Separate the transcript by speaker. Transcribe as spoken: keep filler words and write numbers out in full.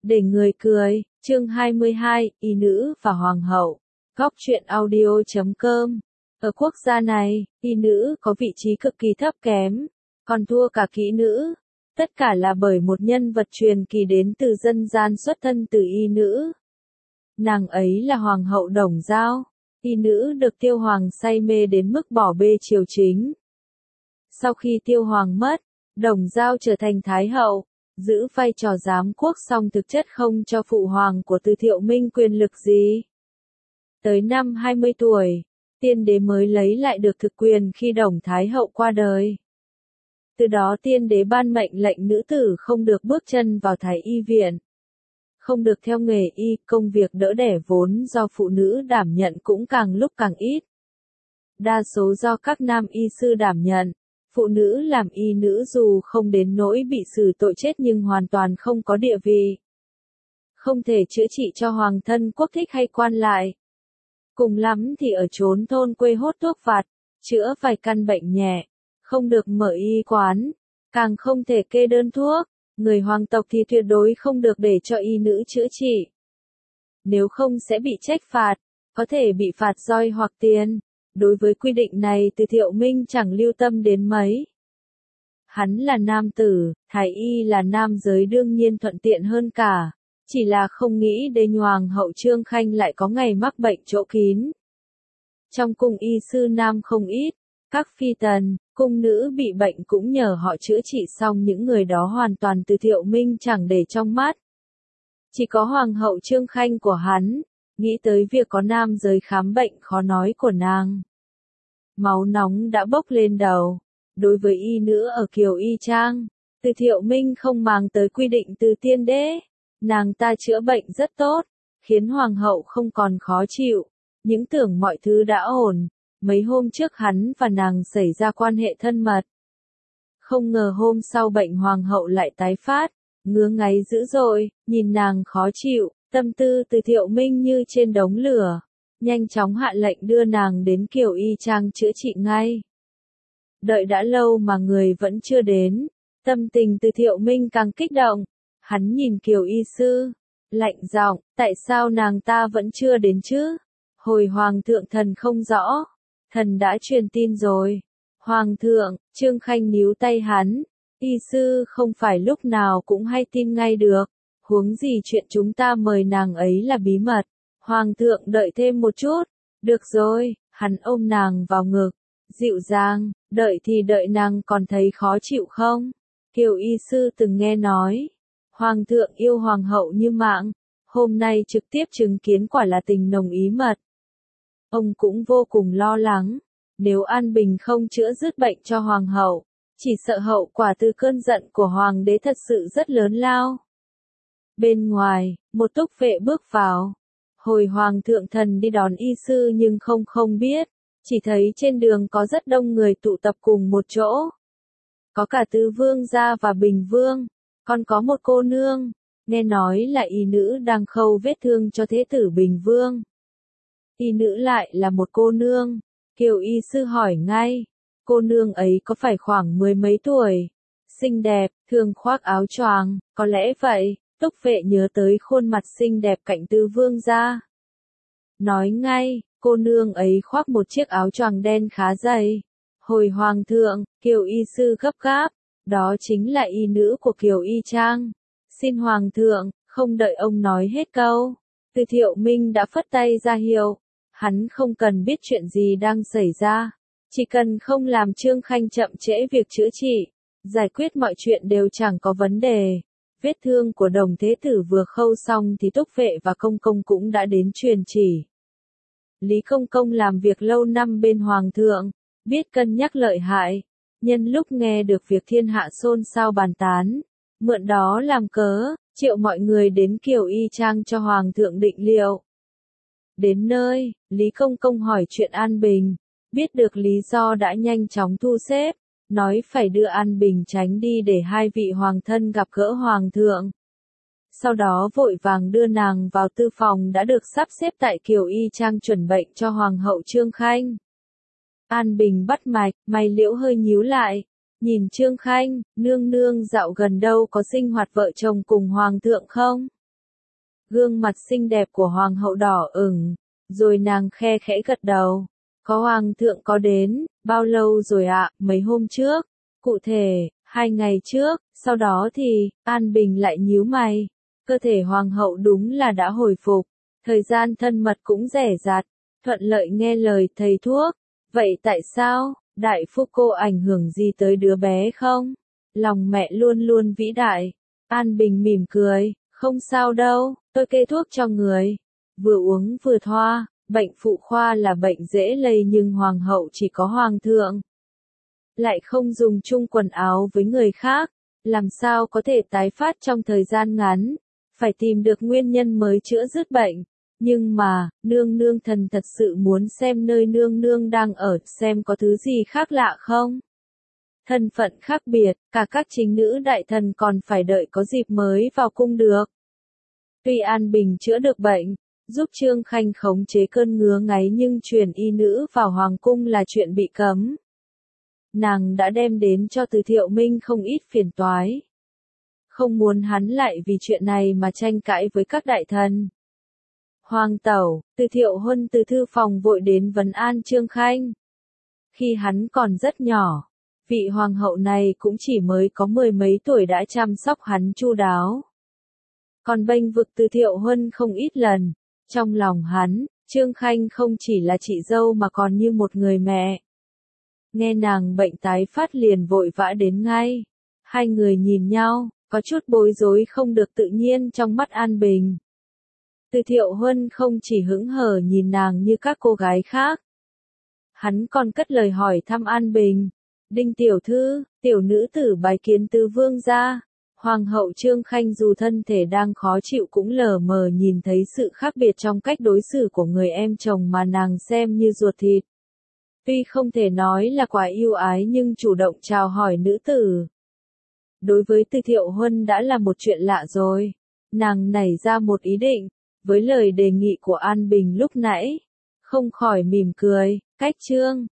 Speaker 1: Để người cười, chương hai mươi hai, y nữ và hoàng hậu. Góc truyện audio chấm com. Ở quốc gia này, y nữ có vị trí cực kỳ thấp kém, còn thua cả kỹ nữ. Tất cả là bởi một nhân vật truyền kỳ đến từ dân gian xuất thân từ y nữ. Nàng ấy là hoàng hậu Đồng Dao. Y nữ được Tiêu Hoàng say mê đến mức bỏ bê triều chính. Sau khi Tiêu Hoàng mất, Đồng Dao trở thành thái hậu, giữ vai trò giám quốc song thực chất không cho phụ hoàng của Từ Thiệu Minh quyền lực gì. Tới năm hai mươi tuổi, tiên đế mới lấy lại được thực quyền khi Đồng Thái hậu qua đời. Từ đó tiên đế ban mệnh lệnh nữ tử không được bước chân vào thái y viện. Không được theo nghề y, công việc đỡ đẻ vốn do phụ nữ đảm nhận cũng càng lúc càng ít. Đa số do các nam y sư đảm nhận. Phụ nữ làm y nữ dù không đến nỗi bị xử tội chết nhưng hoàn toàn không có địa vị. Không thể chữa trị cho hoàng thân quốc thích hay quan lại. Cùng lắm thì ở chốn thôn quê hốt thuốc vặt, chữa vài căn bệnh nhẹ. Không được mở y quán, càng không thể kê đơn thuốc. Người hoàng tộc thì tuyệt đối không được để cho y nữ chữa trị. Nếu không sẽ bị trách phạt, có thể bị phạt roi hoặc tiền. Đối với quy định này Từ Thiệu Minh chẳng lưu tâm đến mấy. Hắn là nam tử, thái y là nam giới đương nhiên thuận tiện hơn cả. Chỉ là không nghĩ đến hoàng hậu Trương Khanh lại có ngày mắc bệnh chỗ kín. Trong cung y sư nam không ít, các phi tần, cung nữ bị bệnh cũng nhờ họ chữa trị xong những người đó hoàn toàn Từ Thiệu Minh chẳng để trong mắt. Chỉ có hoàng hậu Trương Khanh của hắn. Nghĩ tới việc có nam giới khám bệnh khó nói của nàng. Máu nóng đã bốc lên đầu. Đối với y nữ ở Kiều Y Trang, Từ Thiệu Minh không màng tới quy định từ tiên đế. Nàng ta chữa bệnh rất tốt, khiến hoàng hậu không còn khó chịu. Những tưởng mọi thứ đã ổn. Mấy hôm trước hắn và nàng xảy ra quan hệ thân mật. Không ngờ hôm sau bệnh hoàng hậu lại tái phát, ngứa ngáy dữ dội, nhìn nàng khó chịu. Tâm tư Từ Thiệu Minh như trên đống lửa, nhanh chóng hạ lệnh đưa nàng đến Kiều Y Trang chữa trị ngay. Đợi đã lâu mà người vẫn chưa đến, tâm tình Từ Thiệu Minh càng kích động. Hắn nhìn Kiều Y sư, lạnh giọng, tại sao nàng ta vẫn chưa đến chứ? Hồi hoàng thượng thần không rõ, thần đã truyền tin rồi. Hoàng thượng, Trương Khanh níu tay hắn, y sư không phải lúc nào cũng hay tin ngay được. Huống gì chuyện chúng ta mời nàng ấy là bí mật. Hoàng thượng đợi thêm một chút. Được rồi, hắn ôm nàng vào ngực. Dịu dàng, đợi thì đợi nàng còn thấy khó chịu không? Kiều y sư từng nghe nói. Hoàng thượng yêu hoàng hậu như mạng. Hôm nay trực tiếp chứng kiến quả là tình nồng ý mật. Ông cũng vô cùng lo lắng. Nếu An Bình không chữa dứt bệnh cho hoàng hậu, chỉ sợ hậu quả từ cơn giận của hoàng đế thật sự rất lớn lao. Bên ngoài, một túc vệ bước vào. Hồi hoàng thượng thần đi đón y sư nhưng không không biết. Chỉ thấy trên đường có rất đông người tụ tập cùng một chỗ. Có cả Tứ Vương gia và Bình Vương. Còn có một cô nương. Nghe nói là y nữ đang khâu vết thương cho thế tử Bình Vương. Y nữ lại là một cô nương. Kiều y sư hỏi ngay. Cô nương ấy có phải khoảng mười mấy tuổi? Xinh đẹp, thường khoác áo choàng, có lẽ vậy. Túc vệ nhớ tới khuôn mặt xinh đẹp cạnh Tứ Vương gia. Nói ngay, cô nương ấy khoác một chiếc áo choàng đen khá dày. Hồi hoàng thượng, Kiều y sư gấp gáp, đó chính là y nữ của Kiều Y Trang. Xin hoàng thượng, không đợi ông nói hết câu. Từ Thiệu Minh đã phất tay ra hiệu. Hắn không cần biết chuyện gì đang xảy ra. Chỉ cần không làm Trương Khanh chậm trễ việc chữa trị. Giải quyết mọi chuyện đều chẳng có vấn đề. Vết thương của Đồng Thế Tử vừa khâu xong thì Túc vệ và Công Công cũng đã đến truyền chỉ. Lý Công Công làm việc lâu năm bên hoàng thượng, biết cân nhắc lợi hại, nhân lúc nghe được việc thiên hạ xôn xao bàn tán, mượn đó làm cớ, triệu mọi người đến Kiều Y Trang cho hoàng thượng định liệu. Đến nơi, Lý Công Công hỏi chuyện An Bình, biết được lý do đã nhanh chóng thu xếp. Nói phải đưa An Bình tránh đi để hai vị hoàng thân gặp gỡ hoàng thượng. Sau đó vội vàng đưa nàng vào tư phòng đã được sắp xếp tại Kiều Y Trang chuẩn bệnh cho hoàng hậu Trương Khanh. An Bình bắt mạch, mày liễu hơi nhíu lại. Nhìn Trương Khanh, nương nương dạo gần đâu có sinh hoạt vợ chồng cùng hoàng thượng không? Gương mặt xinh đẹp của hoàng hậu đỏ ửng, rồi nàng khe khẽ gật đầu. Có hoàng thượng có đến, bao lâu rồi ạ? Mấy hôm trước. Cụ thể, hai ngày trước, sau đó thì, An Bình lại nhíu mày. Cơ thể hoàng hậu đúng là đã hồi phục, thời gian thân mật cũng rẻ rặt, thuận lợi nghe lời thầy thuốc. Vậy tại sao, đại phu cô ảnh hưởng gì tới đứa bé không? Lòng mẹ luôn luôn vĩ đại. An Bình mỉm cười, không sao đâu, tôi kê thuốc cho người. Vừa uống vừa thoa, bệnh phụ khoa là bệnh dễ lây nhưng hoàng hậu chỉ có hoàng thượng. Lại không dùng chung quần áo với người khác, làm sao có thể tái phát trong thời gian ngắn, phải tìm được nguyên nhân mới chữa dứt bệnh. Nhưng mà, nương nương thần thật sự muốn xem nơi nương nương đang ở, xem có thứ gì khác lạ không? Thân phận khác biệt, cả các chính nữ đại thần còn phải đợi có dịp mới vào cung được. Tuy An Bình chữa được bệnh, giúp Trương Khanh khống chế cơn ngứa ngáy nhưng truyền y nữ vào hoàng cung là chuyện bị cấm. Nàng đã đem đến cho Từ Thiệu Minh không ít phiền toái. Không muốn hắn lại vì chuyện này mà tranh cãi với các đại thần. Hoàng tẩu, Từ Thiệu Huân từ thư phòng vội đến vấn an Trương Khanh. Khi hắn còn rất nhỏ, vị hoàng hậu này cũng chỉ mới có mười mấy tuổi đã chăm sóc hắn chu đáo. Còn bênh vực Từ Thiệu Huân không ít lần, trong lòng hắn, Trương Khanh không chỉ là chị dâu mà còn như một người mẹ. Nghe nàng bệnh tái phát liền vội vã đến ngay. Hai người nhìn nhau, có chút bối rối không được tự nhiên trong mắt An Bình. Từ Thiệu Huân không chỉ hững hờ nhìn nàng như các cô gái khác. Hắn còn cất lời hỏi thăm An Bình. Đinh tiểu thư, tiểu nữ tử bái kiến tứ vương gia. Hoàng hậu Trương Khanh dù thân thể đang khó chịu cũng lờ mờ nhìn thấy sự khác biệt trong cách đối xử của người em chồng mà nàng xem như ruột thịt. Tuy không thể nói là quá yêu ái nhưng chủ động chào hỏi nữ tử. Đối với Từ Thiệu Huân đã là một chuyện lạ rồi. Nàng nảy ra một ý định, với lời đề nghị của An Bình lúc nãy. Không khỏi mỉm cười, cách Trương